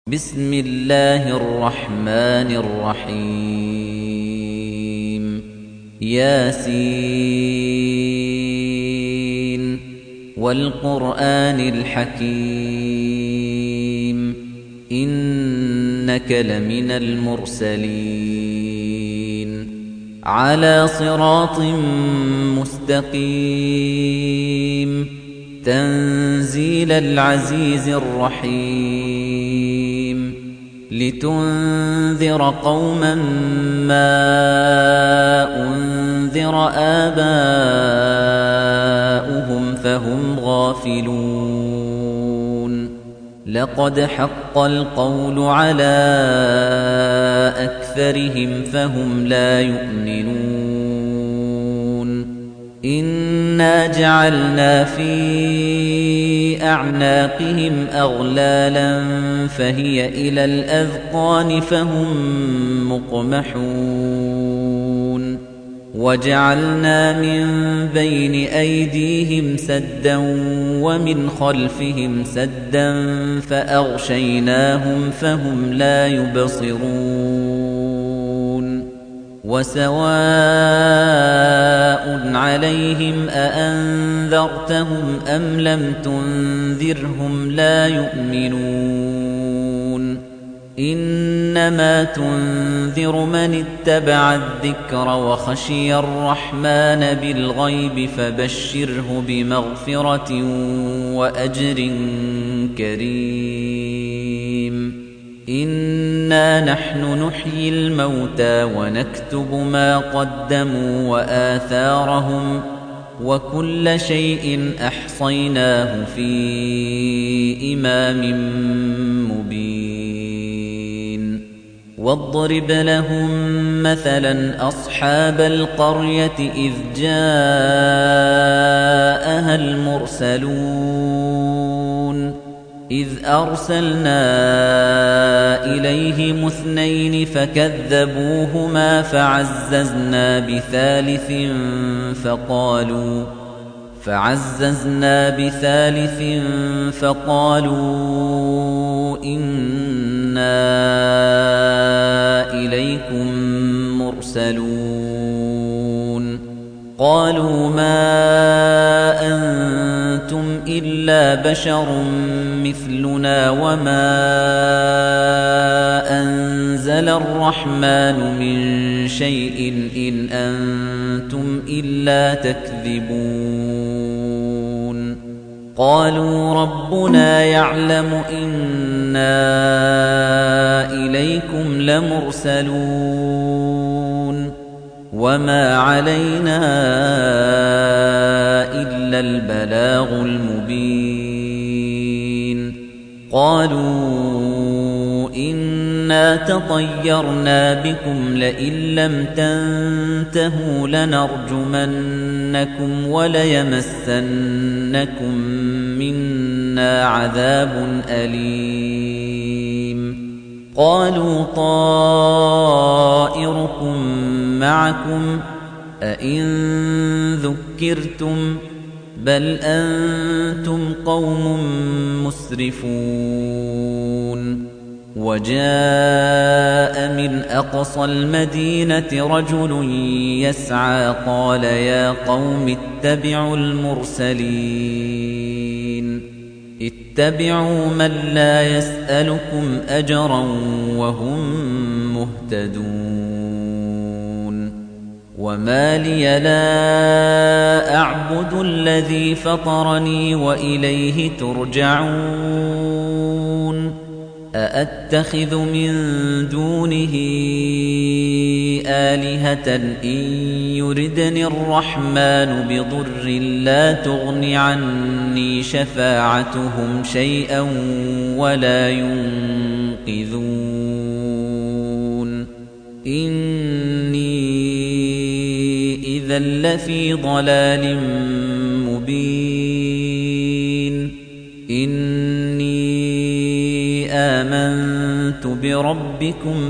بسم الله الرحمن الرحيم ياسين والقرآن الحكيم إنك لمن المرسلين على صراط مستقيم تنزيل العزيز الرحيم لتنذر قوما ما أنذر آباؤهم فهم غافلون لقد حق القول على أكثرهم فهم لا يؤمنون إنا جعلنا في أعناقهم أغلالا فهي إلى الأذقان فهم مقمحون وجعلنا من بين أيديهم سدا ومن خلفهم سدا فأغشيناهم فهم لا يبصرون وسواء عليهم أأنذرتهم أم لم تنذرهم لا يؤمنون إنما تنذر من اتبع الذكر وخشي الرحمن بالغيب فبشره بمغفرة وأجر كريم إنا نحن نحيي الموتى ونكتب ما قدموا وآثارهم وكل شيء أحصيناه في إمام مبين واضرب لهم مثلا أصحاب القرية إذ جاءها المرسلون إذ أرسلنا إليهم اثنين فكذبوهما فعززنا بثالث فقالوا إنا إليكم مرسلون قالوا ما أنتم إلا بشر مثلنا وما أنزل الرحمن من شيء إن أنتم إلا تكذبون قالوا ربنا يعلم إنا إليكم لمرسلون وما علينا إلا البلاغ المبين قالوا إنا تطيرنا بكم لئن لم تنتهوا لنرجمنكم وليمسنكم منا عذاب أليم قالوا طائركم معكم أئن ذكرتم بل أنتم قوم مسرفون وجاء من أقصى المدينة رجل يسعى قال يا قوم اتبعوا المرسلين اتبعوا من لا يسألكم أجرا وهم مهتدون وما لي لا أعبد الذي فطرني وإليه ترجعون أأتخذ من دونه آلهة إن يردني الرحمن بضر لا تغن عني شفاعتهم شيئا ولا ينقذون إني إذا لفي ضلال مبين إني آمنت بربكم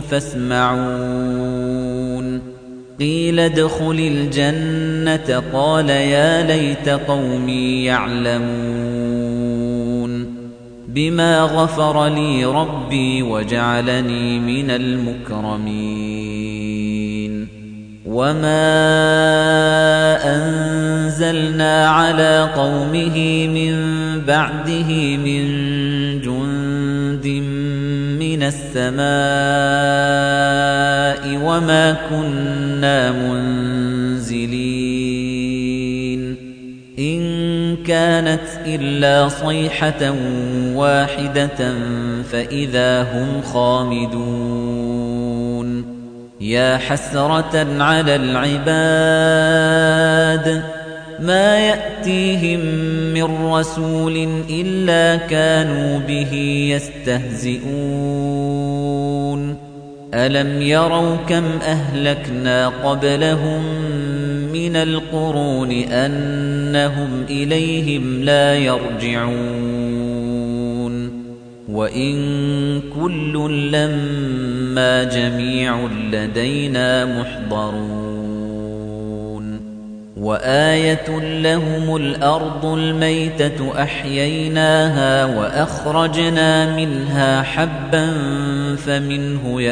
فاسمعون قيل ادخل الجنة قال يا ليت قومي يعلمون بما غفر لي ربي وجعلني من المكرمين وما أنزلنا على قومه من بعده من جند من السماء وما كنا منزلين إن كانت إلا صيحة واحدة فإذا هم خامدون يا حسرة على العباد ما يأتيهم من رسول إلا كانوا به يستهزئون ألم يروا كم أهلكنا قبلهم من القرون أنهم إليهم لا يرجعون وإن كل لما جميع لدينا محضرون وآية لهم الأرض الميتة أحييناها وأخرجنا منها حبا فمنه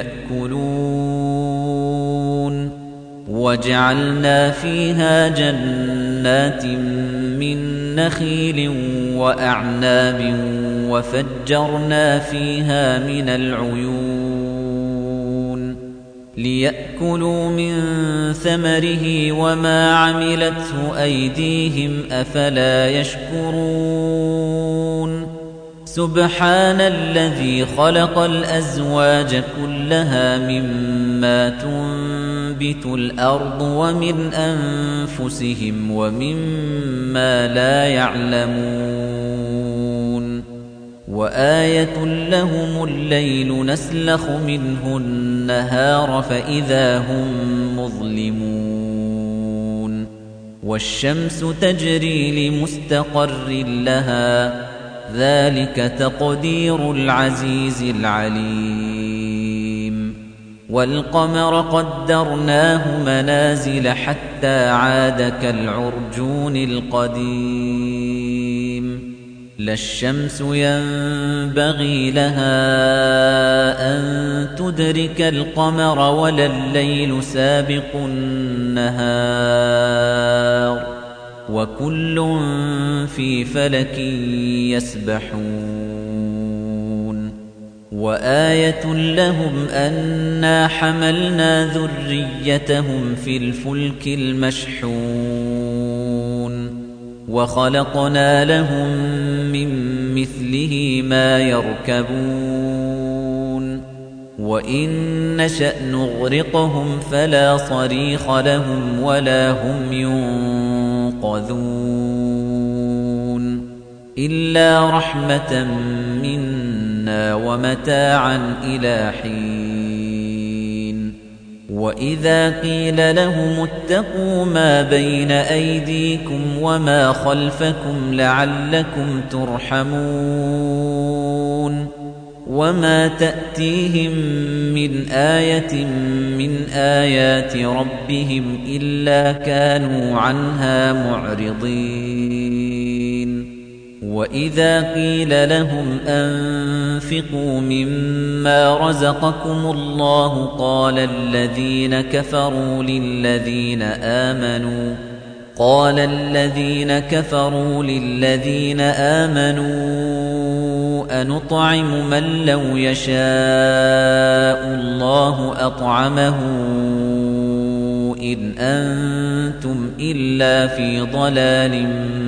يأكلون وجعلنا فيها جنات من نخيل وأعناب وفجرنا فيها من العيون ليأكلوا من ثمره وما عملته أيديهم أفلا يشكرون سبحان الذي خلق الأزواج كلها مما تنبت الأرض ومن أنفسهم ومما لا يعلمون وآية لهم الليل نسلخ منه النهار فإذا هم مظلمون والشمس تجري لمستقر لها ذلك تقدير العزيز العليم والقمر قدرناه منازل حتى عاد كالعرجون القديم لا الشمس ينبغي لها أن تدرك القمر ولا الليل سابق النهار وكل في فلك يسبحون وآية لهم أنا حملنا ذريتهم في الفلك المشحون وخلقنا لهم من مثله ما يركبون وإن نشأ نغرقهم فلا صريخ لهم ولا هم ينقذون إلا رحمة منا ومتاعا إلى حين وإذا قيل لهم اتقوا ما بين أيديكم وما خلفكم لعلكم ترحمون وما تأتيهم من آية من آيات ربهم إلا كانوا عنها معرضين وإذا قيل لهم أنفقوا مما رزقكم الله قال الذين كفروا للذين آمنوا أنطعم من لو يشاء الله أطعمه إن أنتم إلا في ضلال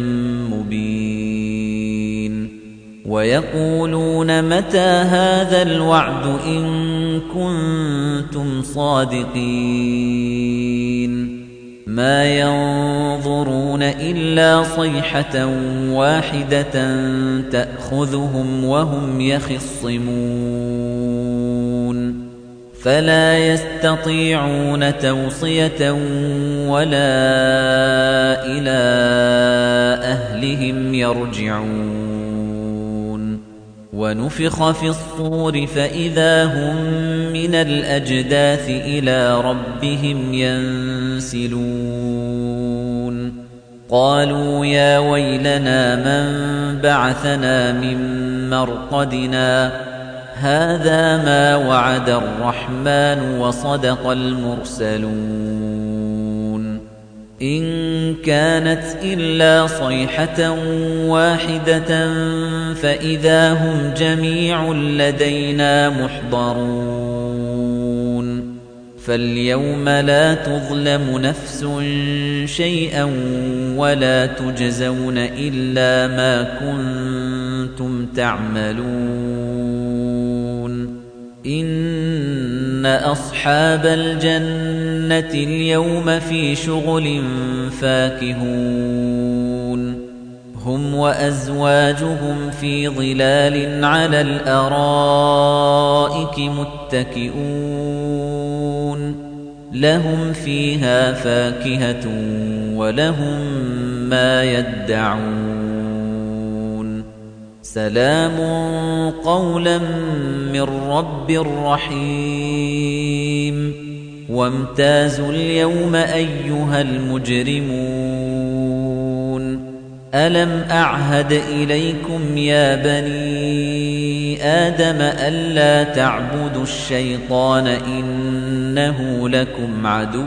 مبين ويقولون متى هذا الوعد إن كنتم صادقين ما ينظرون إلا صيحة واحدة تأخذهم وهم يخصمون فلا يستطيعون توصية ولا إلى أهلهم يرجعون ونفخ في الصور فإذا هم من الأجداث إلى ربهم ينسلون قالوا يا ويلنا من بعثنا من مرقدنا هذا ما وعد الرحمن وصدق المرسلون إن كانت إلا صيحة واحدة فإذا هم جميع لدينا محضرون فاليوم لا تظلم نفس شيئا ولا تجزون إلا ما كنتم تعملون إن أصحاب الجنة اليوم في شغل فاكهون هم وأزواجهم في ظلال على الأرائك متكئون لهم فيها فاكهة ولهم ما يدعون سلام قولا من رب رحيم وامتازوا اليوم أيها المجرمون ألم أعهد إليكم يا بني آدم ألا تعبدوا الشيطان إنه لكم عدو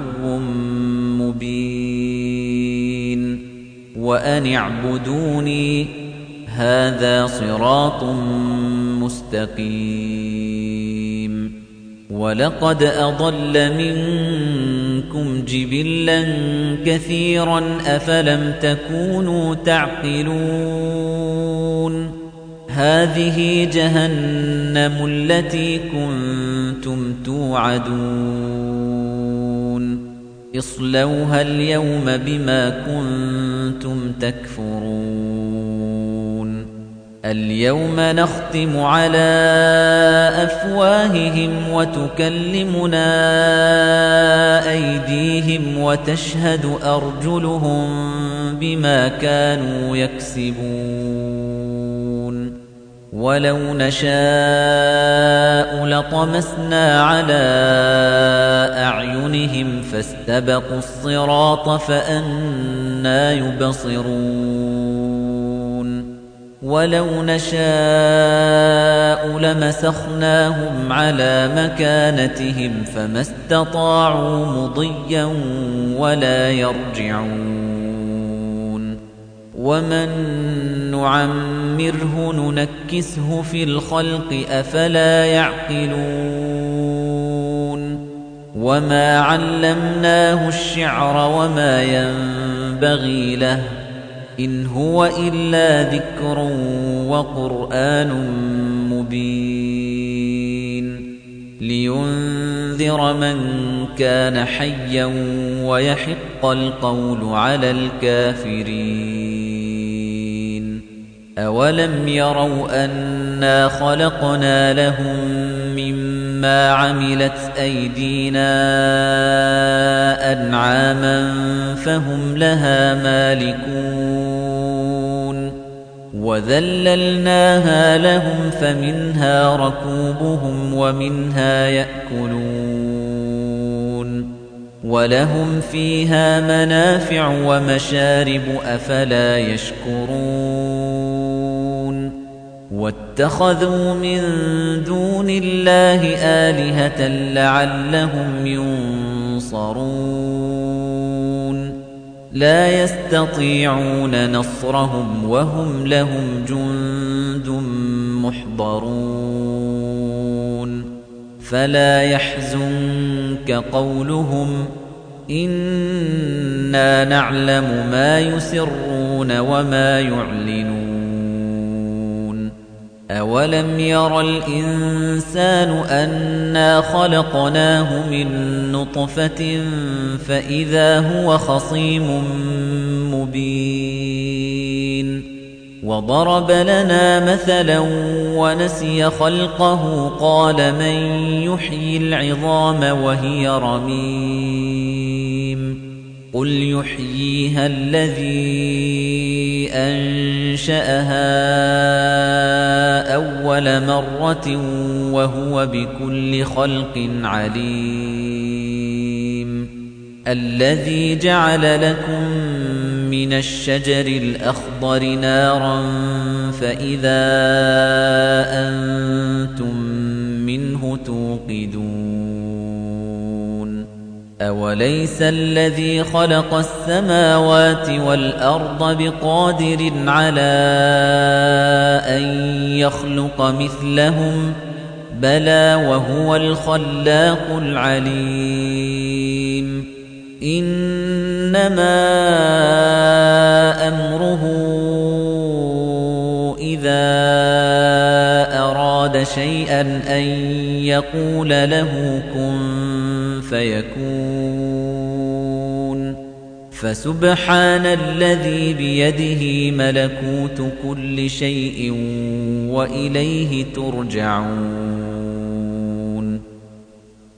مبين وأن اعبدوني هذا صراط مستقيم ولقد أضل منكم جبلا كثيرا أفلم تكونوا تعقلون هذه جهنم التي كنتم توعدون اصلوها اليوم بما كنتم تكفرون اليوم نختم على أفواههم وتكلمنا أيديهم وتشهد أرجلهم بما كانوا يكسبون ولو نشاء لطمسنا على أعينهم فاستبقوا الصراط فأنى يبصرون ولو نشاء لمسخناهم على مكانتهم فما استطاعوا مضيا ولا يرجعون ومن نعمره ننكسه في الخلق أفلا يعقلون وما علمناه الشعر وما ينبغي له إن هو إلا ذكر وقرآن مبين لينذر من كان حيا ويحق القول على الكافرين أولم يروا أنا خلقنا لهم مما عملت أيدينا أنعاما فهم لها مالكون وذللناها لهم فمنها ركوبهم ومنها يأكلون ولهم فيها منافع ومشارب أفلا يشكرون واتخذوا من دون الله آلهة لعلهم ينصرون لا يستطيعون نصرهم وهم لهم جند محضرون فلا يحزنك قولهم إنا نعلم ما يسرون وما يعلنون أولم ير الإنسان أنا خلقناه من نطفة فإذا هو خصيم مبين وضرب لنا مثلا ونسي خلقه قال من يحيي العظام وهي رميم قل يحييها الذي أنشأها أول مرة وهو بكل خلق عليم الذي جعل لكم من مِنَ الشَّجَرِ الْأَخْضَرِ نَارًا فَإِذَا أَنتُم مِّنْهُ تُوقِدُونَ أَوَلَيْسَ الَّذِي خَلَقَ السَّمَاوَاتِ وَالْأَرْضَ بِقَادِرٍ عَلَىٰ أَن يَخْلُقَ مِثْلَهُم ۚ بَلَىٰ وَهُوَ الْخَلَّاقُ الْعَلِيمُ إِنَّمَا أَمْرُهُ إِذَا أَرَادَ شَيْئًا أَن يَقُولَ لَهُ كُن فَيَكُونُ فَسُبْحَانَ الَّذِي بِيَدِهِ مَلَكُوتُ كُلِّ شَيْءٍ وَإِلَيْهِ تُرْجَعُونَ